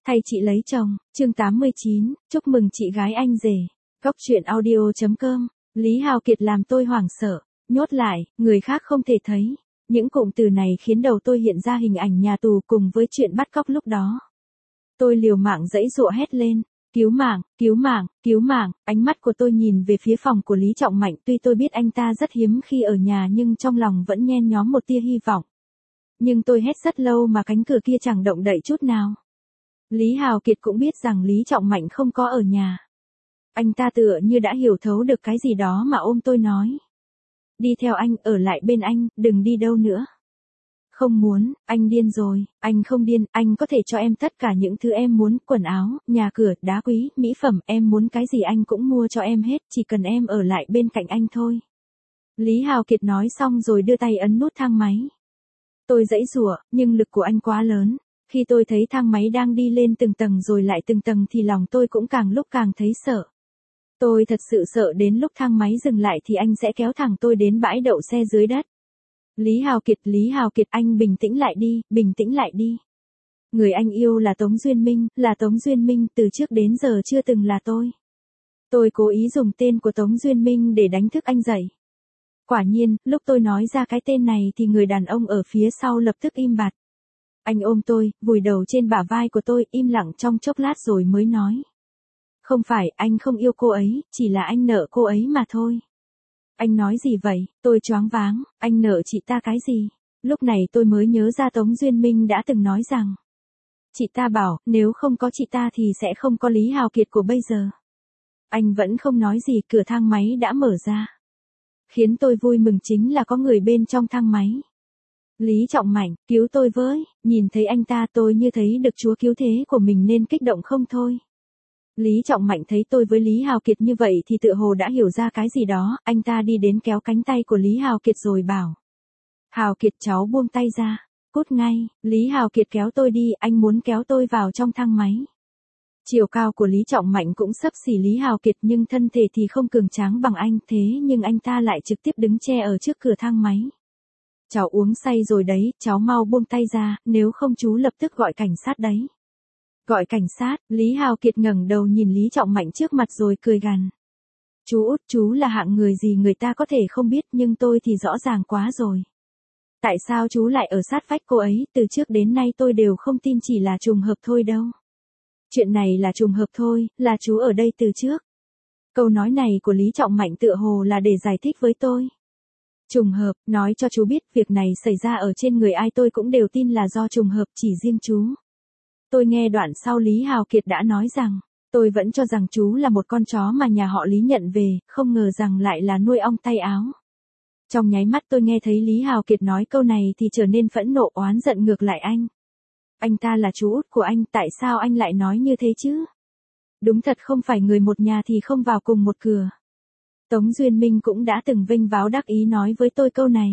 Thay chị lấy chồng, chương 89, chúc mừng chị gái anh rể. Góc truyện audio.com, Lý Hào Kiệt làm tôi hoảng sợ, nhốt lại, người khác không thể thấy. Những cụm từ này khiến đầu tôi hiện ra hình ảnh nhà tù cùng với chuyện bắt cóc lúc đó. Tôi liều mạng giãy giụa hét lên, cứu mạng, cứu mạng, cứu mạng. Ánh mắt của tôi nhìn về phía phòng của Lý Trọng Mạnh, tuy tôi biết anh ta rất hiếm khi ở nhà nhưng trong lòng vẫn nhen nhóm một tia hy vọng. Nhưng tôi hét rất lâu mà cánh cửa kia chẳng động đậy chút nào. Lý Hào Kiệt cũng biết rằng Lý Trọng Mạnh không có ở nhà. Anh ta tựa như đã hiểu thấu được cái gì đó mà ôm tôi nói. Đi theo anh, ở lại bên anh, đừng đi đâu nữa. Không muốn, anh điên rồi, anh không điên, anh có thể cho em tất cả những thứ em muốn, quần áo, nhà cửa, đá quý, mỹ phẩm, em muốn cái gì anh cũng mua cho em hết, chỉ cần em ở lại bên cạnh anh thôi. Lý Hào Kiệt nói xong rồi đưa tay ấn nút thang máy. Tôi giãy giụa, nhưng lực của anh quá lớn. Khi tôi thấy thang máy đang đi lên từng tầng rồi lại từng tầng thì lòng tôi cũng càng lúc càng thấy sợ. Tôi thật sự sợ đến lúc thang máy dừng lại thì anh sẽ kéo thẳng tôi đến bãi đậu xe dưới đất. Lý Hào Kiệt, anh bình tĩnh lại đi, bình tĩnh lại đi. Người anh yêu là Tống Duyên Minh, từ trước đến giờ chưa từng là tôi. Tôi cố ý dùng tên của Tống Duyên Minh để đánh thức anh dậy. Quả nhiên, lúc tôi nói ra cái tên này thì người đàn ông ở phía sau lập tức im bặt. Anh ôm tôi, vùi đầu trên bả vai của tôi, im lặng trong chốc lát rồi mới nói. Không phải, anh không yêu cô ấy, chỉ là anh nợ cô ấy mà thôi. Anh nói gì vậy? Tôi choáng váng, anh nợ chị ta cái gì? Lúc này tôi mới nhớ ra Tống Duyên Minh đã từng nói rằng. Chị ta bảo, nếu không có chị ta thì sẽ không có Lý Hào Kiệt của bây giờ. Anh vẫn không nói gì, cửa thang máy đã mở ra. Khiến tôi vui mừng chính là có người bên trong thang máy. Lý Trọng Mạnh, cứu tôi với, nhìn thấy anh ta tôi như thấy được Chúa cứu thế của mình nên kích động không thôi. Lý Trọng Mạnh thấy tôi với Lý Hào Kiệt như vậy thì tựa hồ đã hiểu ra cái gì đó, anh ta đi đến kéo cánh tay của Lý Hào Kiệt rồi bảo. Hào Kiệt cháu buông tay ra, cút ngay, Lý Hào Kiệt kéo tôi đi, anh muốn kéo tôi vào trong thang máy. Chiều cao của Lý Trọng Mạnh cũng xấp xỉ Lý Hào Kiệt nhưng thân thể thì không cường tráng bằng anh, thế nhưng anh ta lại trực tiếp đứng che ở trước cửa thang máy. Cháu uống say rồi đấy, cháu mau buông tay ra, nếu không chú lập tức gọi cảnh sát đấy. Gọi cảnh sát, Lý Hào Kiệt ngẩng đầu nhìn Lý Trọng Mạnh trước mặt rồi cười gằn. Chú út, chú là hạng người gì người ta có thể không biết nhưng tôi thì rõ ràng quá rồi. Tại sao chú lại ở sát vách cô ấy, từ trước đến nay tôi đều không tin chỉ là trùng hợp thôi đâu. Chuyện này là trùng hợp thôi, là chú ở đây từ trước. Câu nói này của Lý Trọng Mạnh tựa hồ là để giải thích với tôi. Trùng hợp, nói cho chú biết việc này xảy ra ở trên người ai tôi cũng đều tin là do trùng hợp, chỉ riêng chú. Tôi nghe đoạn sau Lý Hào Kiệt đã nói rằng, tôi vẫn cho rằng chú là một con chó mà nhà họ Lý nhận về, không ngờ rằng lại là nuôi ong tay áo. Trong nháy mắt tôi nghe thấy Lý Hào Kiệt nói câu này thì trở nên phẫn nộ oán giận ngược lại anh. Anh ta là chú út của anh, tại sao anh lại nói như thế chứ? Đúng thật không phải người một nhà thì không vào cùng một cửa. Tống Duyên Minh cũng đã từng vênh váo đắc ý nói với tôi câu này.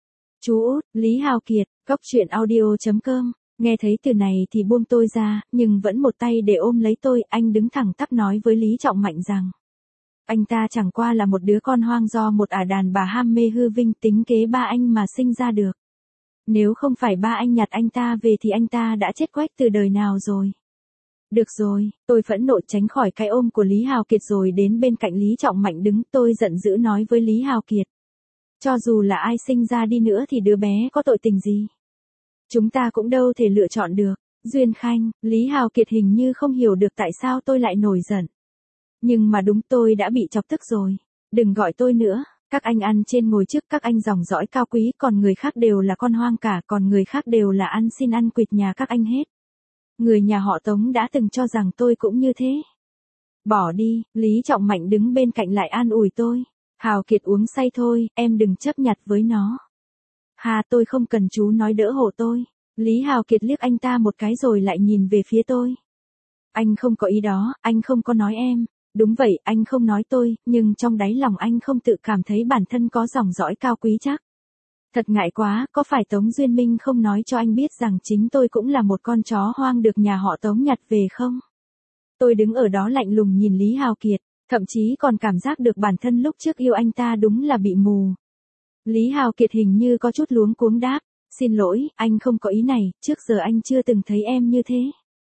Chú út, Lý Hào Kiệt, góc truyện audio.com, nghe thấy từ này thì buông tôi ra, nhưng vẫn một tay để ôm lấy tôi, anh đứng thẳng tắp nói với Lý Trọng Mạnh rằng. Anh ta chẳng qua là một đứa con hoang do một ả đàn bà ham mê hư vinh tính kế ba anh mà sinh ra được. Nếu không phải ba anh nhặt anh ta về thì anh ta đã chết quách từ đời nào rồi. Được rồi, tôi phẫn nộ tránh khỏi cái ôm của Lý Hào Kiệt rồi đến bên cạnh Lý Trọng Mạnh đứng, tôi giận dữ nói với Lý Hào Kiệt. Cho dù là ai sinh ra đi nữa thì đứa bé có tội tình gì? Chúng ta cũng đâu thể lựa chọn được. Duyên Khanh, Lý Hào Kiệt hình như không hiểu được tại sao tôi lại nổi giận. Nhưng mà đúng tôi đã bị chọc tức rồi. Đừng gọi tôi nữa, các anh ăn trên ngồi trước, các anh dòng dõi cao quý, còn người khác đều là con hoang cả, còn người khác đều là ăn xin ăn quỵt nhà các anh hết. Người nhà họ Tống đã từng cho rằng tôi cũng như thế. Bỏ đi, Lý Trọng Mạnh đứng bên cạnh lại an ủi tôi. Hào Kiệt uống say thôi, em đừng chấp nhặt với nó. Hà, tôi không cần chú nói đỡ hộ tôi. Lý Hào Kiệt liếc anh ta một cái rồi lại nhìn về phía tôi. Anh không có ý đó, anh không có nói em. Đúng vậy, anh không nói tôi, nhưng trong đáy lòng anh không tự cảm thấy bản thân có dòng dõi cao quý chắc. Thật ngại quá, có phải Tống Duyên Minh không nói cho anh biết rằng chính tôi cũng là một con chó hoang được nhà họ Tống nhặt về không? Tôi đứng ở đó lạnh lùng nhìn Lý Hào Kiệt, thậm chí còn cảm giác được bản thân lúc trước yêu anh ta đúng là bị mù. Lý Hào Kiệt hình như có chút luống cuống đáp, xin lỗi, anh không có ý này, trước giờ anh chưa từng thấy em như thế.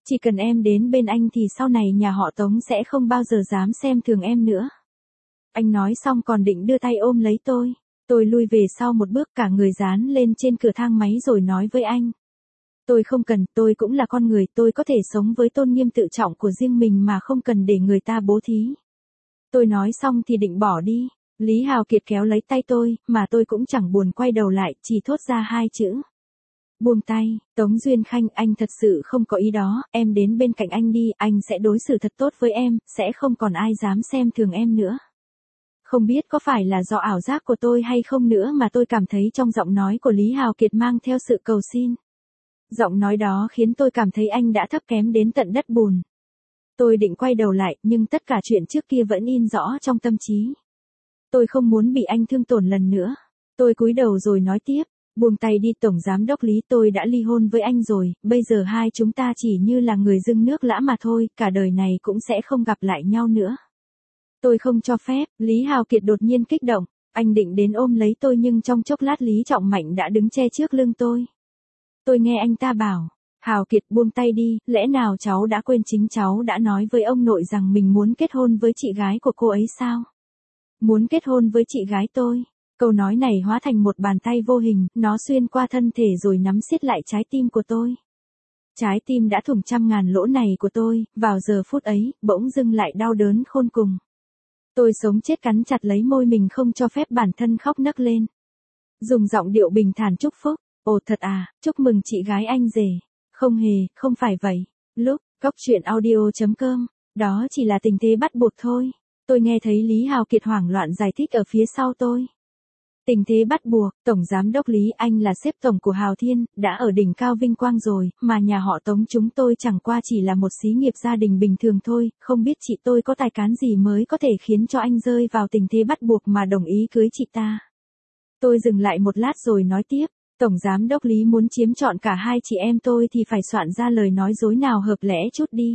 Chỉ cần em đến bên anh thì sau này nhà họ Tống sẽ không bao giờ dám xem thường em nữa. Anh nói xong còn định đưa tay ôm lấy tôi. Tôi lui về sau một bước, cả người dán lên trên cửa thang máy rồi nói với anh. Tôi không cần, tôi cũng là con người, tôi có thể sống với tôn nghiêm tự trọng của riêng mình mà không cần để người ta bố thí. Tôi nói xong thì định bỏ đi. Lý Hào Kiệt kéo lấy tay tôi, mà tôi cũng chẳng buồn quay đầu lại, chỉ thốt ra hai chữ. Buông tay. Tống Duyên Khanh, anh thật sự không có ý đó, em đến bên cạnh anh đi, anh sẽ đối xử thật tốt với em, sẽ không còn ai dám xem thường em nữa. Không biết có phải là do ảo giác của tôi hay không nữa mà tôi cảm thấy trong giọng nói của Lý Hào Kiệt mang theo sự cầu xin. Giọng nói đó khiến tôi cảm thấy anh đã thấp kém đến tận đất bùn. Tôi định quay đầu lại, nhưng tất cả chuyện trước kia vẫn in rõ trong tâm trí. Tôi không muốn bị anh thương tổn lần nữa. Tôi cúi đầu rồi nói tiếp, buông tay đi Tổng Giám Đốc Lý, tôi đã ly hôn với anh rồi, bây giờ hai chúng ta chỉ như là người dưng nước lã mà thôi, cả đời này cũng sẽ không gặp lại nhau nữa. Tôi không cho phép. Lý Hào Kiệt đột nhiên kích động, anh định đến ôm lấy tôi nhưng trong chốc lát Lý Trọng Mạnh đã đứng che trước lưng tôi. Tôi nghe anh ta bảo, Hào Kiệt buông tay đi, lẽ nào cháu đã quên chính cháu đã nói với ông nội rằng mình muốn kết hôn với chị gái của cô ấy sao? Muốn kết hôn với chị gái tôi. Câu nói này hóa thành một bàn tay vô hình, nó xuyên qua thân thể rồi nắm siết lại trái tim của tôi. Trái tim đã thủng trăm ngàn lỗ này của tôi, vào giờ phút ấy, bỗng dưng lại đau đớn khôn cùng. Tôi sống chết cắn chặt lấy môi mình không cho phép bản thân khóc nấc lên. Dùng giọng điệu bình thản chúc phúc. Ồ thật à, chúc mừng chị gái anh rể. Không hề, không phải vậy. Lúc, goctruyện.audio.com, đó chỉ là tình thế bắt buộc thôi. Tôi nghe thấy Lý Hào Kiệt hoảng loạn giải thích ở phía sau tôi. Tình thế bắt buộc, Tổng Giám Đốc Lý, anh là sếp tổng của Hào Thiên, đã ở đỉnh cao vinh quang rồi, mà nhà họ Tống chúng tôi chẳng qua chỉ là một xí nghiệp gia đình bình thường thôi, không biết chị tôi có tài cán gì mới có thể khiến cho anh rơi vào tình thế bắt buộc mà đồng ý cưới chị ta. Tôi dừng lại một lát rồi nói tiếp, Tổng Giám Đốc Lý muốn chiếm trọn cả hai chị em tôi thì phải soạn ra lời nói dối nào hợp lẽ chút đi.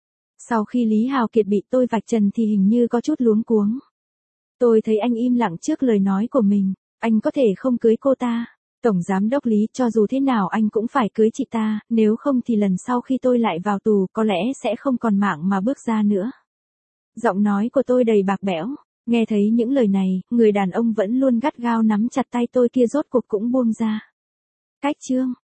Sau khi Lý Hào Kiệt bị tôi vạch trần thì hình như có chút luống cuống. Tôi thấy anh im lặng trước lời nói của mình. Anh có thể không cưới cô ta. Tổng Giám Đốc Lý, cho dù thế nào anh cũng phải cưới chị ta, nếu không thì lần sau khi tôi lại vào tù có lẽ sẽ không còn mạng mà bước ra nữa. Giọng nói của tôi đầy bạc bẽo. Nghe thấy những lời này, người đàn ông vẫn luôn gắt gao nắm chặt tay tôi kia rốt cuộc cũng buông ra. Cách chương